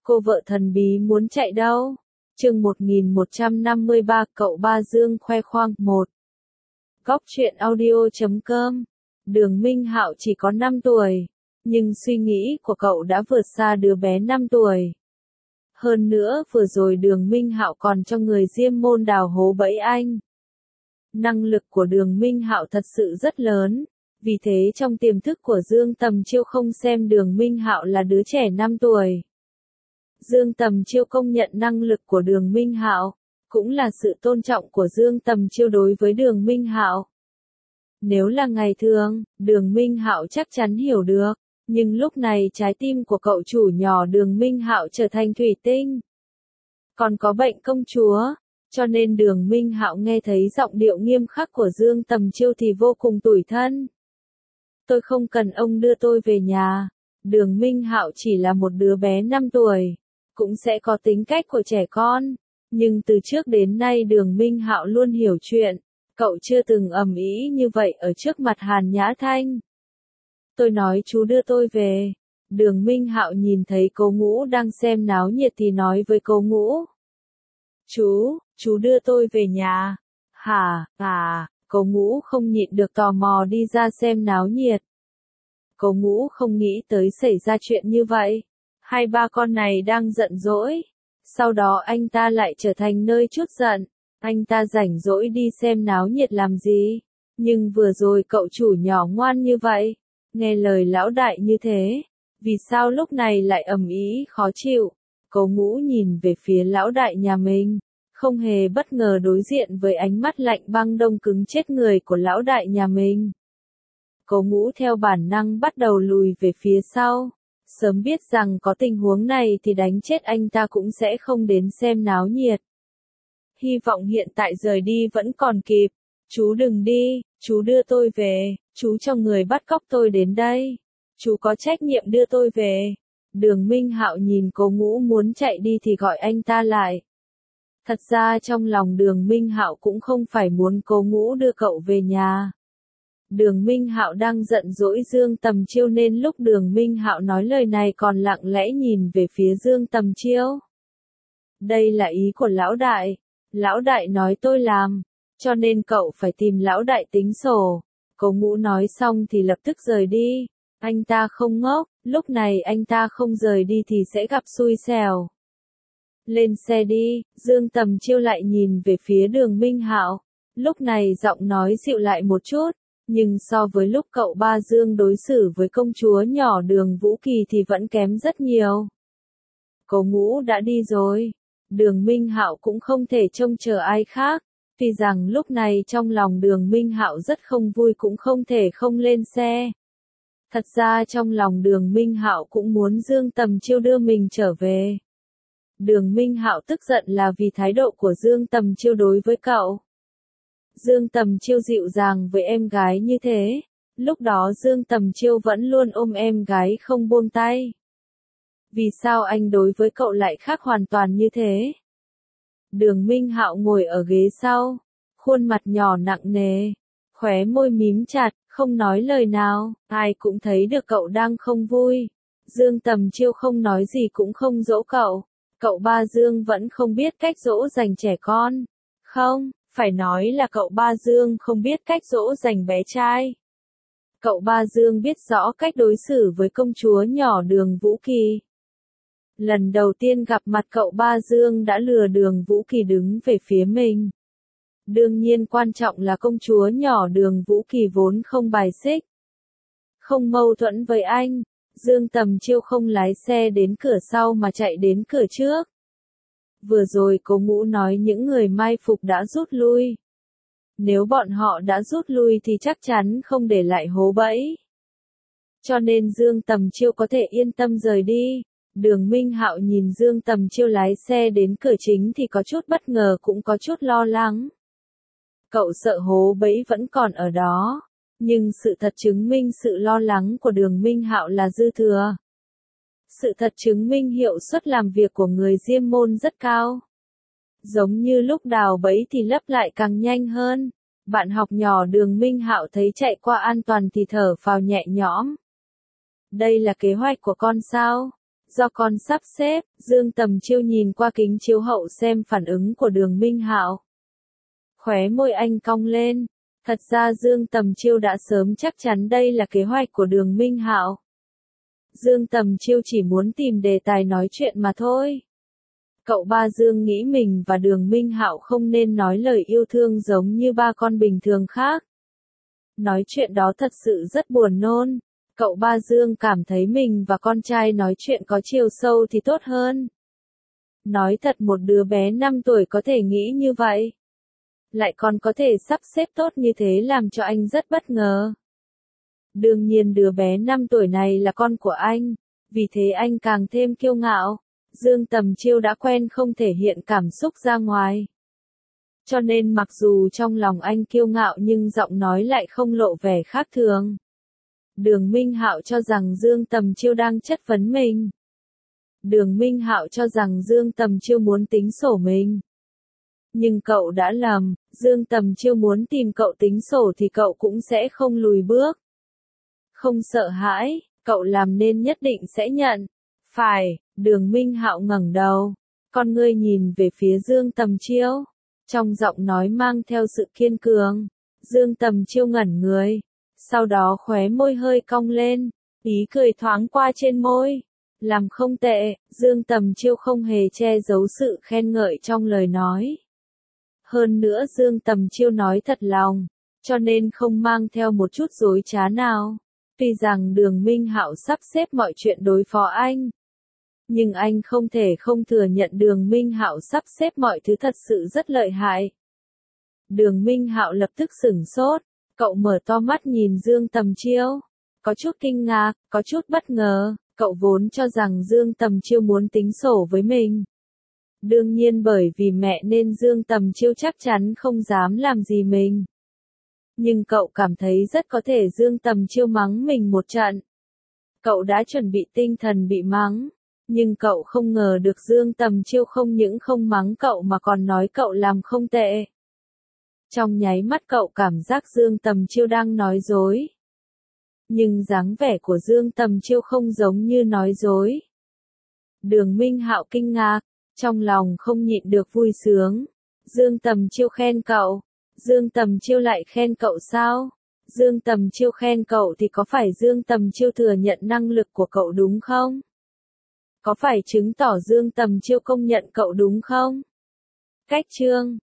Cô vợ thần bí muốn chạy đâu? Chương 1153 cậu ba Dương khoe khoang 1. Góc truyện audio.com. Đường Minh Hạo chỉ có 5 tuổi, nhưng suy nghĩ của cậu đã vượt xa đứa bé 5 tuổi. Hơn nữa, vừa rồi Đường Minh Hạo còn cho người Diêm Môn đào hố bẫy anh. Năng lực của Đường Minh Hạo thật sự rất lớn, vì thế trong tiềm thức của Dương Tầm Chiêu không xem Đường Minh Hạo là đứa trẻ 5 tuổi. Dương Tầm Chiêu công nhận năng lực của Đường Minh Hạo, cũng là sự tôn trọng của Dương Tầm Chiêu đối với Đường Minh Hạo. Nếu là ngày thường, Đường Minh Hạo chắc chắn hiểu được, nhưng lúc này trái tim của cậu chủ nhỏ Đường Minh Hạo trở thành thủy tinh. Còn có bệnh công chúa, cho nên Đường Minh Hạo nghe thấy giọng điệu nghiêm khắc của Dương Tầm Chiêu thì vô cùng tủi thân. Tôi không cần ông đưa tôi về nhà. Đường Minh Hạo chỉ là một đứa bé 5 tuổi, cũng sẽ có tính cách của trẻ con, nhưng từ trước đến nay Đường Minh Hạo luôn hiểu chuyện, cậu chưa từng ầm ĩ như vậy ở trước mặt Hàn Nhã Thanh. Tôi nói chú đưa tôi về. Đường Minh Hạo nhìn thấy Cố Ngũ đang xem náo nhiệt thì nói với Cố Ngũ. Chú đưa tôi về nhà. Hả, Cố Ngũ không nhịn được tò mò đi ra xem náo nhiệt. Cố Ngũ không nghĩ tới xảy ra chuyện như vậy. Hai ba con này đang giận dỗi. Sau đó anh ta lại trở thành nơi trút giận. Anh ta rảnh rỗi đi xem náo nhiệt làm gì. Nhưng vừa rồi cậu chủ nhỏ ngoan như vậy. Nghe lời lão đại như thế. Vì sao lúc này lại ầm ĩ khó chịu? Cố Ngũ nhìn về phía lão đại nhà mình. Không hề bất ngờ đối diện với ánh mắt lạnh băng đông cứng chết người của lão đại nhà mình. Cố Ngũ theo bản năng bắt đầu lùi về phía sau. Sớm biết rằng có tình huống này thì đánh chết anh ta cũng sẽ không đến xem náo nhiệt. Hy vọng hiện tại rời đi vẫn còn kịp. Chú đừng đi, chú đưa tôi về, chú cho người bắt cóc tôi đến đây. Chú có trách nhiệm đưa tôi về. Đường Minh Hạo nhìn Cố Ngũ muốn chạy đi thì gọi anh ta lại. Thật ra trong lòng Đường Minh Hạo cũng không phải muốn Cố Ngũ đưa cậu về nhà. Đường Minh Hạo đang giận dỗi Dương Tầm Chiêu nên lúc Đường Minh Hạo nói lời này còn lặng lẽ nhìn về phía Dương Tầm Chiêu. Đây là ý của lão đại. Lão đại nói tôi làm, cho nên cậu phải tìm lão đại tính sổ. Cố Ngũ nói xong thì lập tức rời đi. Anh ta không ngốc, lúc này anh ta không rời đi thì sẽ gặp xui xẻo. Lên xe đi, Dương Tầm Chiêu lại nhìn về phía Đường Minh Hạo. Lúc này giọng nói dịu lại một chút, nhưng so với lúc cậu ba Dương đối xử với công chúa nhỏ Đường Vũ Kỳ thì vẫn kém rất nhiều. Cố Ngũ đã đi rồi. Đường Minh Hạo cũng không thể trông chờ ai khác. Tuy rằng lúc này trong lòng Đường Minh Hạo rất không vui cũng không thể không lên xe. Thật ra trong lòng Đường Minh Hạo cũng muốn Dương Tầm Chiêu đưa mình trở về. Đường Minh Hạo tức giận là vì thái độ của Dương Tầm Chiêu đối với cậu. Dương Tầm Chiêu dịu dàng với em gái như thế. Lúc đó Dương Tầm Chiêu vẫn luôn ôm em gái không buông tay. Vì sao anh đối với cậu lại khác hoàn toàn như thế? Đường Minh Hạo ngồi ở ghế sau, khuôn mặt nhỏ nặng nề, khóe môi mím chặt, không nói lời nào, ai cũng thấy được cậu đang không vui. Dương Tầm Chiêu không nói gì cũng không dỗ cậu. Cậu ba Dương vẫn không biết cách dỗ dành trẻ con. Không, phải nói là cậu ba Dương không biết cách dỗ dành bé trai. Cậu ba Dương biết rõ cách đối xử với công chúa nhỏ Đường Vũ Kỳ. Lần đầu tiên gặp mặt cậu ba Dương đã lừa Đường Vũ Kỳ đứng về phía mình. Đương nhiên quan trọng là công chúa nhỏ Đường Vũ Kỳ vốn không bài xích. Không mâu thuẫn với anh, Dương Tầm Chiêu không lái xe đến cửa sau mà chạy đến cửa trước. Vừa rồi Cố Ngũ nói những người mai phục đã rút lui. Nếu bọn họ đã rút lui thì chắc chắn không để lại hố bẫy. Cho nên Dương Tầm Chiêu có thể yên tâm rời đi. Đường Minh Hạo nhìn Dương Tầm Chiêu lái xe đến cửa chính thì có chút bất ngờ cũng có chút lo lắng. Cậu sợ hố bẫy vẫn còn ở đó. Nhưng sự thật chứng minh sự lo lắng của Đường Minh Hạo là dư thừa. Sự thật chứng minh hiệu suất làm việc của người Diêm Môn rất cao. Giống như lúc đào bẫy thì lấp lại càng nhanh hơn. Bạn học nhỏ Đường Minh Hạo thấy chạy qua an toàn thì thở phào nhẹ nhõm. Đây là kế hoạch của con sao? Do con sắp xếp, Dương Tầm Chiêu nhìn qua kính chiếu hậu xem phản ứng của Đường Minh Hạo. Khóe môi anh cong lên. Thật ra Dương Tầm Chiêu đã sớm chắc chắn đây là kế hoạch của Đường Minh Hạo. Dương Tầm Chiêu chỉ muốn tìm đề tài nói chuyện mà thôi. Cậu ba Dương nghĩ mình và Đường Minh Hạo không nên nói lời yêu thương giống như ba con bình thường khác. Nói chuyện đó thật sự rất buồn nôn. Cậu ba Dương cảm thấy mình và con trai nói chuyện có chiều sâu thì tốt hơn. Nói thật, một đứa bé 5 tuổi có thể nghĩ như vậy. Lại còn có thể sắp xếp tốt như thế làm cho anh rất bất ngờ. Đương nhiên đứa bé 5 tuổi này là con của anh, vì thế anh càng thêm kiêu ngạo. Dương Tầm Chiêu đã quen không thể hiện cảm xúc ra ngoài. Cho nên mặc dù trong lòng anh kiêu ngạo nhưng giọng nói lại không lộ vẻ khác thường. Đường Minh Hạo cho rằng Dương Tầm Chiêu đang chất vấn mình. Đường Minh Hạo cho rằng Dương Tầm Chiêu muốn tính sổ mình. Nhưng cậu đã lầm, Dương Tầm Chiêu muốn tìm cậu tính sổ thì cậu cũng sẽ không lùi bước. Không sợ hãi, cậu làm nên nhất định sẽ nhận. Phải, Đường Minh Hạo ngẩng đầu, con ngươi nhìn về phía Dương Tầm Chiêu, trong giọng nói mang theo sự kiên cường. Dương Tầm Chiêu ngẩn người, sau đó khóe môi hơi cong lên, ý cười thoáng qua trên môi. Làm không tệ, Dương Tầm Chiêu không hề che giấu sự khen ngợi trong lời nói. Hơn nữa Dương Tầm Chiêu nói thật lòng, cho nên không mang theo một chút dối trá nào. Tuy rằng Đường Minh Hạo sắp xếp mọi chuyện đối phó anh, nhưng anh không thể không thừa nhận Đường Minh Hạo sắp xếp mọi thứ thật sự rất lợi hại. Đường Minh Hạo lập tức sửng sốt, cậu mở to mắt nhìn Dương Tầm Chiêu, có chút kinh ngạc, có chút bất ngờ, cậu vốn cho rằng Dương Tầm Chiêu muốn tính sổ với mình. Đương nhiên bởi vì mẹ nên Dương Tầm Chiêu chắc chắn không dám làm gì mình. Nhưng cậu cảm thấy rất có thể Dương Tầm Chiêu mắng mình một trận. Cậu đã chuẩn bị tinh thần bị mắng, nhưng cậu không ngờ được Dương Tầm Chiêu không những không mắng cậu mà còn nói cậu làm không tệ. Trong nháy mắt cậu cảm giác Dương Tầm Chiêu đang nói dối. Nhưng dáng vẻ của Dương Tầm Chiêu không giống như nói dối. Đường Minh Hạo kinh ngạc, trong lòng không nhịn được vui sướng. Dương Tầm Chiêu khen cậu. Dương Tầm Chiêu lại khen cậu sao? Dương Tầm Chiêu khen cậu thì có phải Dương Tầm Chiêu thừa nhận năng lực của cậu đúng không? Có phải chứng tỏ Dương Tầm Chiêu công nhận cậu đúng không? Cách chương